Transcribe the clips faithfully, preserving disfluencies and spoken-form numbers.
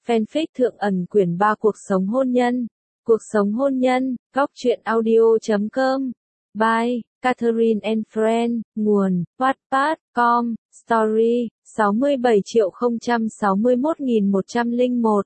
Fanfic Thượng ẩn quyển ba Cuộc sống hôn nhân. Cuộc sống hôn nhân, góc truyện audio chấm com. By Catherine and Friend, nguồn, wattpad chấm com, story, sáu mươi bảy triệu không trăm sáu mươi mốt nghìn một trăm lẻ một.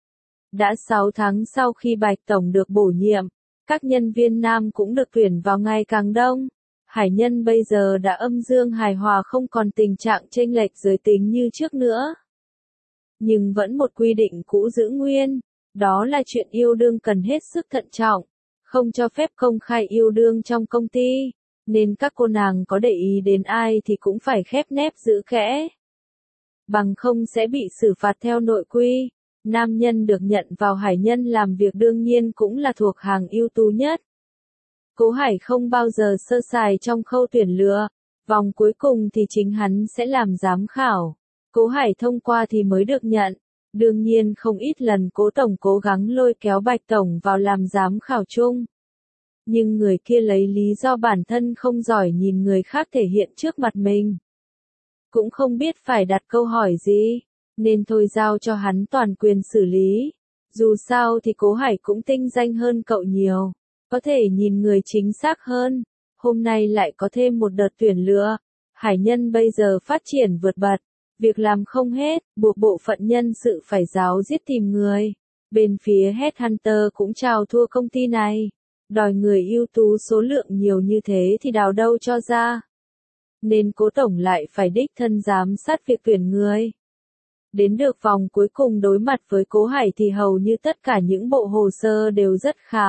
Đã sáu tháng sau khi Bạch Tổng được bổ nhiệm, các nhân viên nam cũng được tuyển vào ngày càng đông. Hải nhân bây giờ đã âm dương hài hòa, không còn tình trạng chênh lệch giới tính như trước nữa. Nhưng vẫn một quy định cũ giữ nguyên, đó là chuyện yêu đương cần hết sức thận trọng, không cho phép công khai yêu đương trong công ty, nên các cô nàng có để ý đến ai thì cũng phải khép nép giữ kẽ. Bằng không sẽ bị xử phạt theo nội quy. Nam nhân được nhận vào Hải nhân làm việc đương nhiên cũng là thuộc hàng ưu tú nhất. Cố Hải không bao giờ sơ sài trong khâu tuyển lựa, vòng cuối cùng thì chính hắn sẽ làm giám khảo. Cố Hải thông qua thì mới được nhận. Đương nhiên không ít lần Cố Tổng cố gắng lôi kéo Bạch Tổng vào làm giám khảo chung. Nhưng người kia lấy lý do bản thân không giỏi nhìn người khác thể hiện trước mặt mình. Cũng không biết phải đặt câu hỏi gì, nên thôi giao cho hắn toàn quyền xử lý. Dù sao thì Cố Hải cũng tinh danh hơn cậu nhiều, có thể nhìn người chính xác hơn. Hôm nay lại có thêm một đợt tuyển lựa. Hải nhân bây giờ phát triển vượt bậc. Việc làm không hết, buộc bộ phận nhân sự phải ráo riết tìm người. Bên phía Headhunter cũng chào thua công ty này. Đòi người ưu tú số lượng nhiều như thế thì đào đâu cho ra. Nên Cố Tổng lại phải đích thân giám sát việc tuyển người. Đến được vòng cuối cùng đối mặt với Cố Hải thì hầu như tất cả những bộ hồ sơ đều rất khá.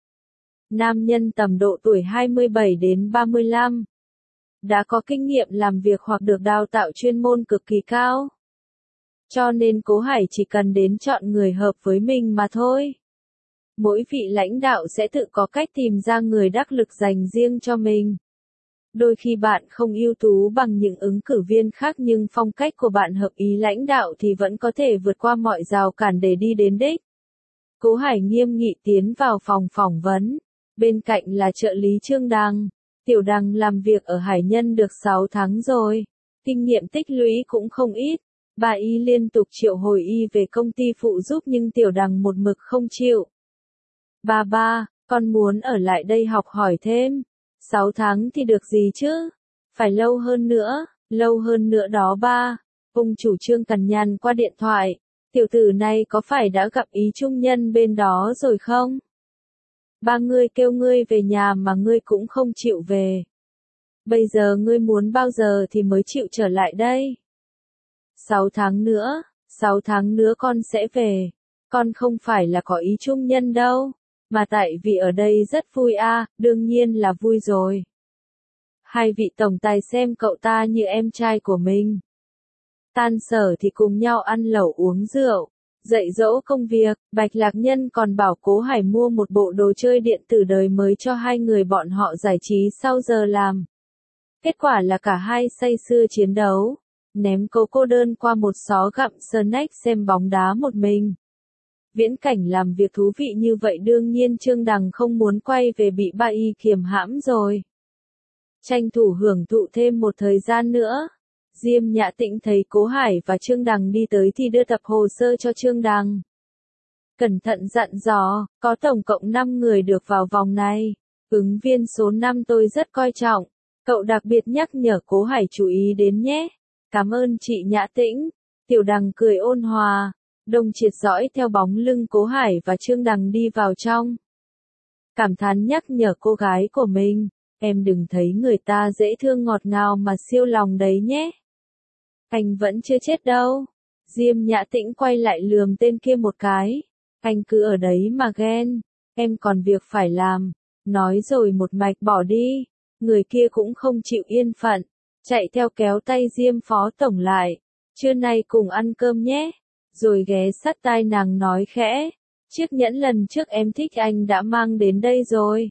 Nam nhân tầm độ tuổi hai mươi bảy đến ba mươi lăm. Đã có kinh nghiệm làm việc hoặc được đào tạo chuyên môn cực kỳ cao. Cho nên Cố Hải chỉ cần đến chọn người hợp với mình mà thôi. Mỗi vị lãnh đạo sẽ tự có cách tìm ra người đắc lực dành riêng cho mình. Đôi khi bạn không ưu tú bằng những ứng cử viên khác nhưng phong cách của bạn hợp ý lãnh đạo thì vẫn có thể vượt qua mọi rào cản để đi đến đích. Cố Hải nghiêm nghị tiến vào phòng phỏng vấn. Bên cạnh là trợ lý Trương Đằng. Tiểu Đằng làm việc ở Hải nhân được sáu tháng rồi. Kinh nghiệm tích lũy cũng không ít. Bà y liên tục triệu hồi y về công ty phụ giúp nhưng Tiểu Đằng một mực không chịu. Ba ba, con muốn ở lại đây học hỏi thêm. Sáu tháng thì được gì chứ? Phải lâu hơn nữa, lâu hơn nữa đó ba. Ông chủ Trương cằn nhằn qua điện thoại. Tiểu tử này có phải đã gặp ý trung nhân bên đó rồi không? Ba ngươi kêu ngươi về nhà mà ngươi cũng không chịu về. Bây giờ ngươi muốn bao giờ thì mới chịu trở lại đây? Sáu tháng nữa, sáu tháng nữa con sẽ về. Con không phải là có ý trung nhân đâu. Mà tại vì ở đây rất vui à, đương nhiên là vui rồi. Hai vị tổng tài xem cậu ta như em trai của mình. Tan sở thì cùng nhau ăn lẩu uống rượu. Dạy dỗ công việc, Bạch Lạc Nhân còn bảo Cố Hải mua một bộ đồ chơi điện tử đời mới cho hai người bọn họ giải trí sau giờ làm. Kết quả là cả hai say sưa chiến đấu, ném Cố cô đơn qua một xó gặm snack xem bóng đá một mình. Viễn cảnh làm việc thú vị như vậy đương nhiên Trương Đằng không muốn quay về bị ba y kiềm hãm rồi. Tranh thủ hưởng thụ thêm một thời gian nữa. Diêm Nhã Tĩnh thấy Cố Hải và Trương Đằng đi tới thì đưa tập hồ sơ cho Trương Đằng. Cẩn thận dặn dò, có tổng cộng năm người được vào vòng này. Ứng viên số năm tôi rất coi trọng. Cậu đặc biệt nhắc nhở Cố Hải chú ý đến nhé. Cảm ơn chị Nhã Tĩnh. Tiểu Đằng cười ôn hòa. Đông Triệt dõi theo bóng lưng Cố Hải và Trương Đằng đi vào trong. Cảm thán nhắc nhở cô gái của mình. Em đừng thấy người ta dễ thương ngọt ngào mà siêu lòng đấy nhé. Anh vẫn chưa chết đâu. Diêm Nhã Tĩnh quay lại lườm tên kia một cái. Anh cứ ở đấy mà ghen. Em còn việc phải làm. Nói rồi một mạch bỏ đi. Người kia cũng không chịu yên phận. Chạy theo kéo tay Diêm Phó Tổng lại. Trưa nay cùng ăn cơm nhé. Rồi ghé sát tai nàng nói khẽ. Chiếc nhẫn lần trước em thích anh đã mang đến đây rồi.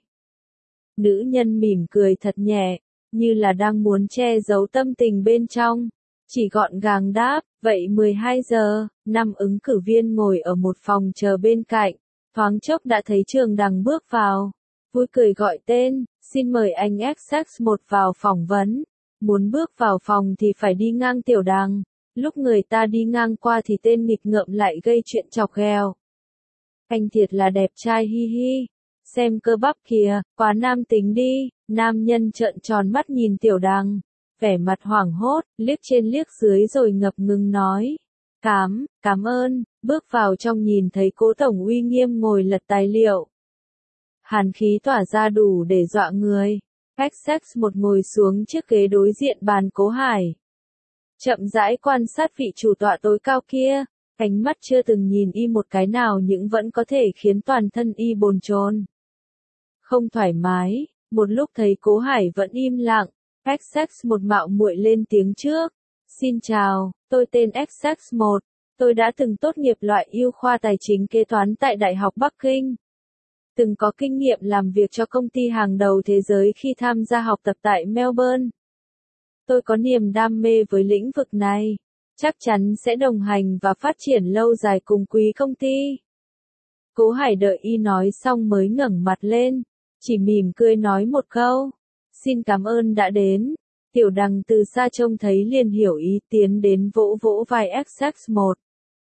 Nữ nhân mỉm cười thật nhẹ. Như là đang muốn che giấu tâm tình bên trong. Chỉ gọn gàng đáp, vậy mười hai giờ, năm ứng cử viên ngồi ở một phòng chờ bên cạnh, thoáng chốc đã thấy Trương Đằng bước vào, vui cười gọi tên, xin mời anh ích ích một vào phỏng vấn, muốn bước vào phòng thì phải đi ngang Tiểu Đằng, Lúc người ta đi ngang qua thì tên nghịch ngợm lại gây chuyện chọc ghẹo. Anh thiệt là đẹp trai hi hi. Xem cơ bắp kìa, quá nam tính đi. Nam nhân trợn tròn mắt nhìn Tiểu Đằng, vẻ mặt hoảng hốt, liếc trên liếc dưới rồi ngập ngừng nói. Cám, cảm ơn, bước vào trong nhìn thấy Cố tổng uy nghiêm ngồi lật tài liệu. Hàn khí tỏa ra đủ để dọa người. ích ích một ngồi xuống chiếc ghế đối diện bàn Cố Hải. Chậm rãi quan sát vị chủ tọa tối cao kia, ánh mắt chưa từng nhìn y một cái nào nhưng vẫn có thể khiến toàn thân y bồn chồn. Không thoải mái, một lúc thấy Cố Hải vẫn im lặng, ích ích một mạo muội lên tiếng trước. Xin chào, tôi tên ích ích một, tôi đã từng tốt nghiệp loại ưu khoa tài chính kế toán tại Đại học Bắc Kinh. Từng có kinh nghiệm làm việc cho công ty hàng đầu thế giới khi tham gia học tập tại Melbourne. Tôi có niềm đam mê với lĩnh vực này, chắc chắn sẽ đồng hành và phát triển lâu dài cùng quý công ty. Cố Hải đợi y nói xong mới ngẩng mặt lên, chỉ mỉm cười nói một câu. Xin cảm ơn đã đến. Tiểu Đằng từ xa trông thấy liền hiểu ý, tiến đến vỗ vỗ vai ích ích một.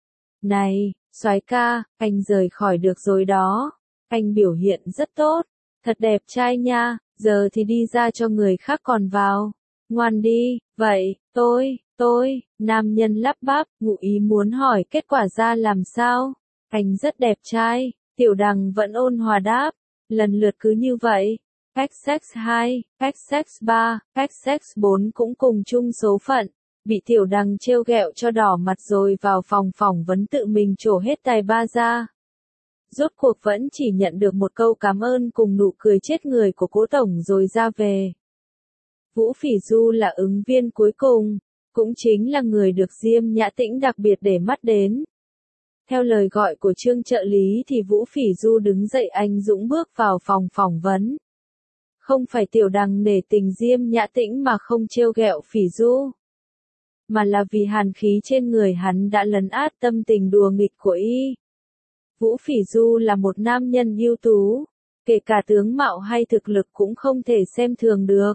Này, soái ca, anh rời khỏi được rồi đó. Anh biểu hiện rất tốt, thật đẹp trai nha, giờ thì đi ra cho người khác còn vào. Ngoan đi, vậy, tôi, tôi, nam nhân lắp bắp, ngụ ý muốn hỏi kết quả ra làm sao. Anh rất đẹp trai, Tiểu Đằng vẫn ôn hòa đáp, lần lượt cứ như vậy. ích ích hai, ích ích ba, ích ích bốn cũng cùng chung số phận, bị Tiểu Đằng trêu ghẹo cho đỏ mặt rồi vào phòng phỏng vấn tự mình trổ hết tài ba ra. Rốt cuộc vẫn chỉ nhận được một câu cảm ơn cùng nụ cười chết người của Cố tổng rồi ra về. Vũ Phỉ Du là ứng viên cuối cùng, cũng chính là người được Diêm Nhã Tĩnh đặc biệt để mắt đến. Theo lời gọi của Trương trợ lý thì Vũ Phỉ Du đứng dậy anh dũng bước vào phòng phỏng vấn. Không phải Tiểu Đằng nể tình Diêm Nhã Tĩnh mà không trêu ghẹo Phỉ Du, mà là vì hàn khí trên người hắn đã lấn át tâm tình đùa nghịch của y. Vũ Phỉ Du là một nam nhân ưu tú, kể cả tướng mạo hay thực lực cũng không thể xem thường được.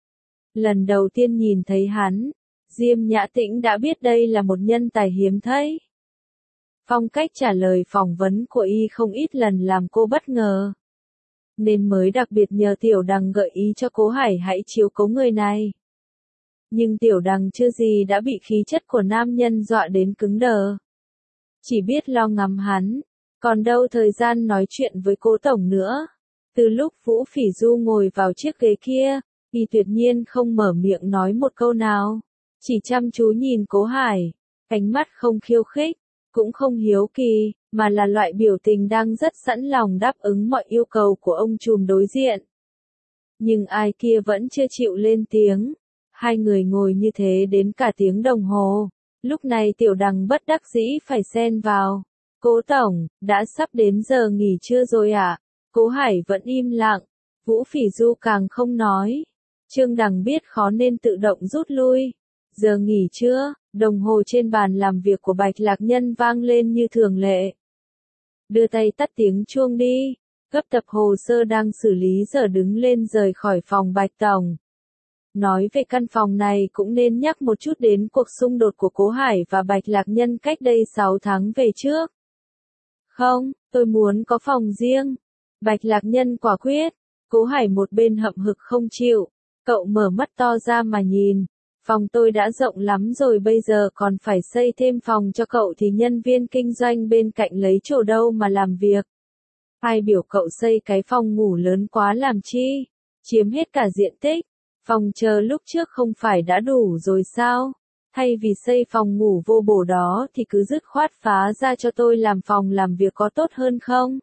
Lần đầu tiên nhìn thấy hắn, Diêm Nhã Tĩnh đã biết đây là một nhân tài hiếm thấy. Phong cách trả lời phỏng vấn của y không ít lần làm cô bất ngờ, nên mới đặc biệt nhờ Tiểu Đằng gợi ý cho Cố Hải hãy chiếu cố người này. Nhưng Tiểu Đằng chưa gì đã bị khí chất của nam nhân dọa đến cứng đờ. Chỉ biết lo ngắm hắn, còn đâu thời gian nói chuyện với Cố tổng nữa. Từ lúc Vũ Phỉ Du ngồi vào chiếc ghế kia, y tuyệt nhiên không mở miệng nói một câu nào, chỉ chăm chú nhìn Cố Hải, ánh mắt không khiêu khích, cũng không hiếu kỳ, mà là loại biểu tình đang rất sẵn lòng đáp ứng mọi yêu cầu của ông trùm đối diện. Nhưng ai kia vẫn chưa chịu lên tiếng. Hai người ngồi như thế đến cả tiếng đồng hồ. Lúc này Tiểu Đằng bất đắc dĩ phải xen vào. Cố tổng, đã sắp đến giờ nghỉ trưa rồi ạ? À? Cố Hải vẫn im lặng. Vũ Phỉ Du càng không nói. Trương Đằng biết khó nên tự động rút lui. Giờ nghỉ trưa, đồng hồ trên bàn làm việc của Bạch Lạc Nhân vang lên như thường lệ. Đưa tay tắt tiếng chuông đi. Gấp tập hồ sơ đang xử lý giờ đứng lên rời khỏi phòng Bạch tổng. Nói về căn phòng này cũng nên nhắc một chút đến cuộc xung đột của Cố Hải và Bạch Lạc Nhân cách đây sáu tháng về trước. Không, tôi muốn có phòng riêng. Bạch Lạc Nhân quả quyết. Cố Hải một bên hậm hực không chịu. Cậu mở mắt to ra mà nhìn. Phòng tôi đã rộng lắm rồi, bây giờ còn phải xây thêm phòng cho cậu thì nhân viên kinh doanh bên cạnh lấy chỗ đâu mà làm việc. Ai biểu cậu xây cái phòng ngủ lớn quá làm chi? Chiếm hết cả diện tích. Phòng chờ lúc trước không phải đã đủ rồi sao? Thay vì xây phòng ngủ vô bổ đó thì cứ dứt khoát phá ra cho tôi làm phòng làm việc có tốt hơn không?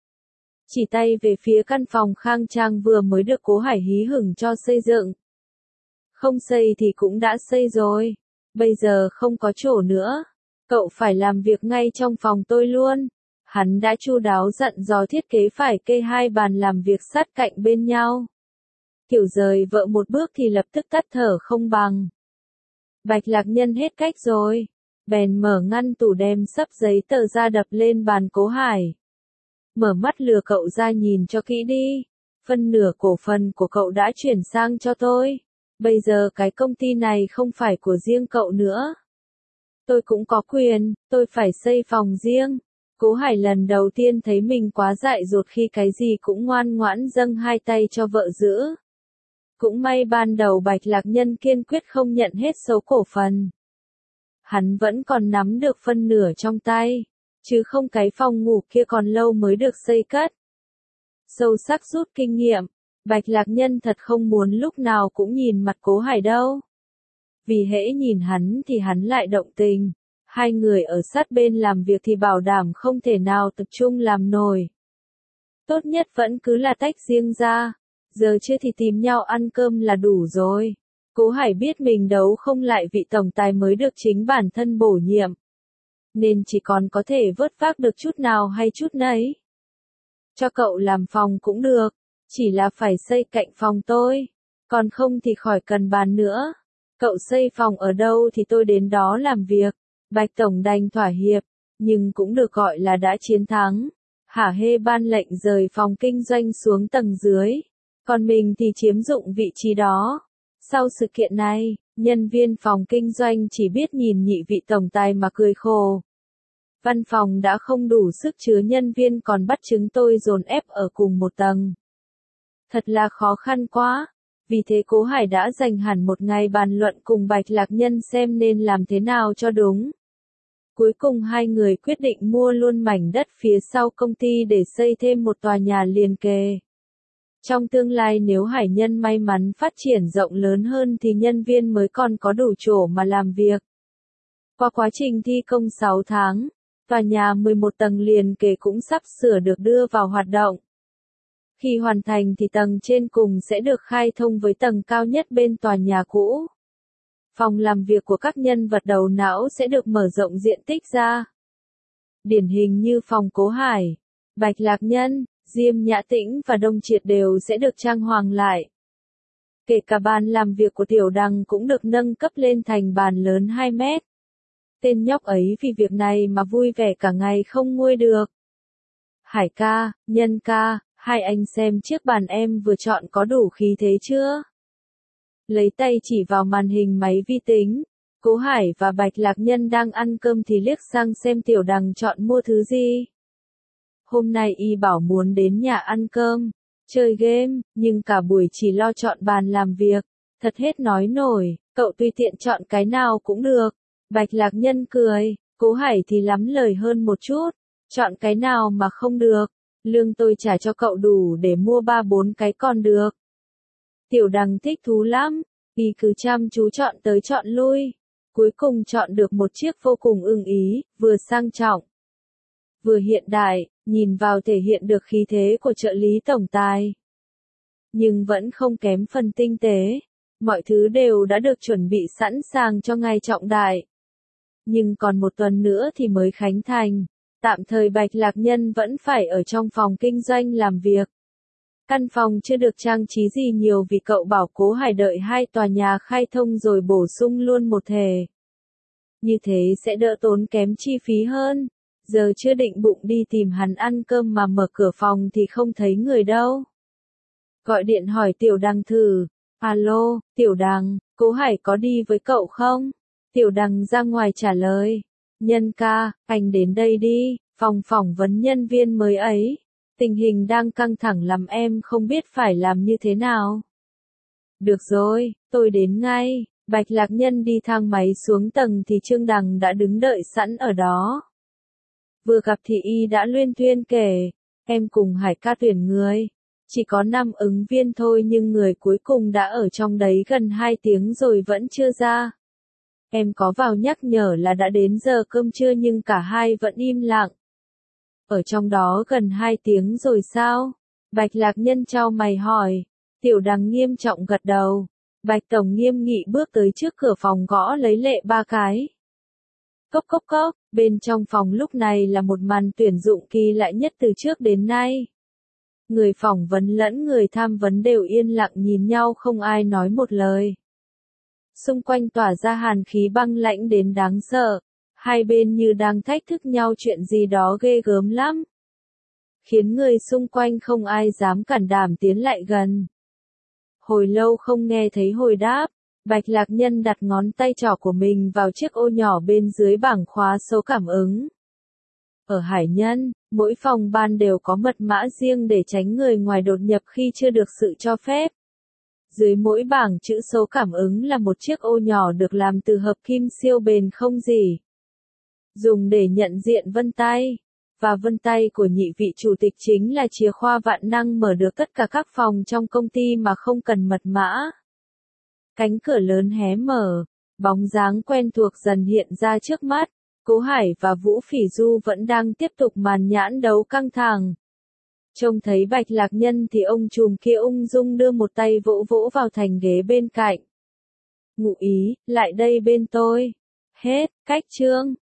Chỉ tay về phía căn phòng khang trang vừa mới được Cố Hải hí hửng cho xây dựng. Không xây thì cũng đã xây rồi. Bây giờ không có chỗ nữa. Cậu phải làm việc ngay trong phòng tôi luôn. Hắn đã chu đáo dặn dò thiết kế phải kê hai bàn làm việc sát cạnh bên nhau. Kiểu rời vợ một bước thì lập tức tắt thở không bằng. Bạch Lạc Nhân hết cách rồi. Bèn mở ngăn tủ đem sấp giấy tờ ra đập lên bàn Cố Hải. Mở mắt lừa cậu ra nhìn cho kỹ đi. Phân nửa cổ phần của cậu đã chuyển sang cho tôi. Bây giờ cái công ty này không phải của riêng cậu nữa. Tôi cũng có quyền, tôi phải xây phòng riêng. Cố Hải lần đầu tiên thấy mình quá dại dột khi cái gì cũng ngoan ngoãn dâng hai tay cho vợ giữ. Cũng may ban đầu Bạch Lạc Nhân kiên quyết không nhận hết số cổ phần. Hắn vẫn còn nắm được phân nửa trong tay, chứ không cái phòng ngủ kia còn lâu mới được xây cất. Sâu sắc rút kinh nghiệm, Bạch Lạc Nhân thật không muốn lúc nào cũng nhìn mặt Cố Hải đâu. Vì hễ nhìn hắn thì hắn lại động tình. Hai người ở sát bên làm việc thì bảo đảm không thể nào tập trung làm nổi. Tốt nhất vẫn cứ là tách riêng ra. Giờ chưa thì tìm nhau ăn cơm là đủ rồi. Cố Hải biết mình đấu không lại vị tổng tài mới được chính bản thân bổ nhiệm. Nên chỉ còn có thể vớt vát được chút nào hay chút nấy. Cho cậu làm phòng cũng được. Chỉ là phải xây cạnh phòng tôi. Còn không thì khỏi cần bàn nữa. Cậu xây phòng ở đâu thì tôi đến đó làm việc. Bạch Tổng đành thỏa hiệp, nhưng cũng được gọi là đã chiến thắng. Hả hê ban lệnh rời phòng kinh doanh xuống tầng dưới. Còn mình thì chiếm dụng vị trí đó. Sau sự kiện này, nhân viên phòng kinh doanh chỉ biết nhìn nhị vị tổng tài mà cười khổ. Văn phòng đã không đủ sức chứa nhân viên còn bắt chúng tôi dồn ép ở cùng một tầng. Thật là khó khăn quá. Vì thế Cố Hải đã dành hẳn một ngày bàn luận cùng Bạch Lạc Nhân xem nên làm thế nào cho đúng. Cuối cùng hai người quyết định mua luôn mảnh đất phía sau công ty để xây thêm một tòa nhà liền kề. Trong tương lai nếu Hải Nhân may mắn phát triển rộng lớn hơn thì nhân viên mới còn có đủ chỗ mà làm việc. Qua quá trình thi công sáu tháng, tòa nhà mười một tầng liền kề cũng sắp sửa được đưa vào hoạt động. Khi hoàn thành thì tầng trên cùng sẽ được khai thông với tầng cao nhất bên tòa nhà cũ. Phòng làm việc của các nhân vật đầu não sẽ được mở rộng diện tích ra. Điển hình như phòng Cố Hải, Bạch Lạc Nhân, Diêm Nhã Tĩnh và Đông Triệt đều sẽ được trang hoàng lại. Kể cả bàn làm việc của Tiểu Đằng cũng được nâng cấp lên thành bàn lớn hai mét. Tên nhóc ấy vì việc này mà vui vẻ cả ngày không nguôi được. Hải ca, Nhân ca, hai anh xem chiếc bàn em vừa chọn có đủ khí thế chưa? Lấy tay chỉ vào màn hình máy vi tính, Cố Hải và Bạch Lạc Nhân đang ăn cơm thì liếc sang xem Tiểu Đằng chọn mua thứ gì. Hôm nay y bảo muốn đến nhà ăn cơm, chơi game, nhưng cả buổi chỉ lo chọn bàn làm việc. Thật hết nói nổi, cậu tùy tiện chọn cái nào cũng được. Bạch Lạc Nhân cười, Cố Hải thì lắm lời hơn một chút. Chọn cái nào mà không được, lương tôi trả cho cậu đủ để mua ba bốn cái còn được. Tiểu Đằng thích thú lắm, y cứ chăm chú chọn tới chọn lui. Cuối cùng chọn được một chiếc vô cùng ưng ý, vừa sang trọng, vừa hiện đại, nhìn vào thể hiện được khí thế của trợ lý tổng tài. Nhưng vẫn không kém phần tinh tế. Mọi thứ đều đã được chuẩn bị sẵn sàng cho ngày trọng đại. Nhưng còn một tuần nữa thì mới khánh thành. Tạm thời Bạch Lạc Nhân vẫn phải ở trong phòng kinh doanh làm việc. Căn phòng chưa được trang trí gì nhiều vì cậu bảo Cố Hải đợi hai tòa nhà khai thông rồi bổ sung luôn một thể. Như thế sẽ đỡ tốn kém chi phí hơn. Giờ chưa định bụng đi tìm hắn ăn cơm mà mở cửa phòng thì không thấy người đâu. Gọi điện hỏi Tiểu Đằng thử. Alo, Tiểu Đằng, Cố Hải có đi với cậu không? Tiểu Đằng ra ngoài trả lời. Nhân ca, anh đến đây đi, phòng phỏng vấn nhân viên mới ấy. Tình hình đang căng thẳng lắm em không biết phải làm như thế nào. Được rồi, tôi đến ngay. Bạch Lạc Nhân đi thang máy xuống tầng thì Trương Đằng đã đứng đợi sẵn ở đó. Vừa gặp thì y đã luyên thuyên kể, em cùng Hải ca tuyển người. Chỉ có năm ứng viên thôi nhưng người cuối cùng đã ở trong đấy gần hai tiếng rồi vẫn chưa ra. Em có vào nhắc nhở là đã đến giờ cơm trưa nhưng cả hai vẫn im lặng. Ở trong đó gần hai tiếng rồi sao? Bạch Lạc Nhân chau mày hỏi. Tiểu Đằng nghiêm trọng gật đầu. Bạch Tổng nghiêm nghị bước tới trước cửa phòng gõ lấy lệ ba cái. Cốc cốc cốc, bên trong phòng lúc này là một màn tuyển dụng kỳ lạ nhất từ trước đến nay. Người phỏng vấn lẫn người tham vấn đều yên lặng nhìn nhau không ai nói một lời. Xung quanh tỏa ra hàn khí băng lãnh đến đáng sợ. Hai bên như đang thách thức nhau chuyện gì đó ghê gớm lắm. Khiến người xung quanh không ai dám cản đảm tiến lại gần. Hồi lâu không nghe thấy hồi đáp, Bạch Lạc Nhân đặt ngón tay trỏ của mình vào chiếc ô nhỏ bên dưới bảng khóa số cảm ứng. Ở Hải Nhân, mỗi phòng ban đều có mật mã riêng để tránh người ngoài đột nhập khi chưa được sự cho phép. Dưới mỗi bảng chữ số cảm ứng là một chiếc ô nhỏ được làm từ hợp kim siêu bền không rỉ, dùng để nhận diện vân tay. Và vân tay của nhị vị chủ tịch chính là chìa khóa vạn năng mở được tất cả các phòng trong công ty mà không cần mật mã. Cánh cửa lớn hé mở, bóng dáng quen thuộc dần hiện ra trước mắt. Cố Hải và Vũ Phỉ Du vẫn đang tiếp tục màn nhãn đấu căng thẳng. Trông thấy Bạch Lạc Nhân thì ông trùm kia ung dung đưa một tay vỗ vỗ vào thành ghế bên cạnh. Ngụ ý, lại đây bên tôi. Hết, cách chương.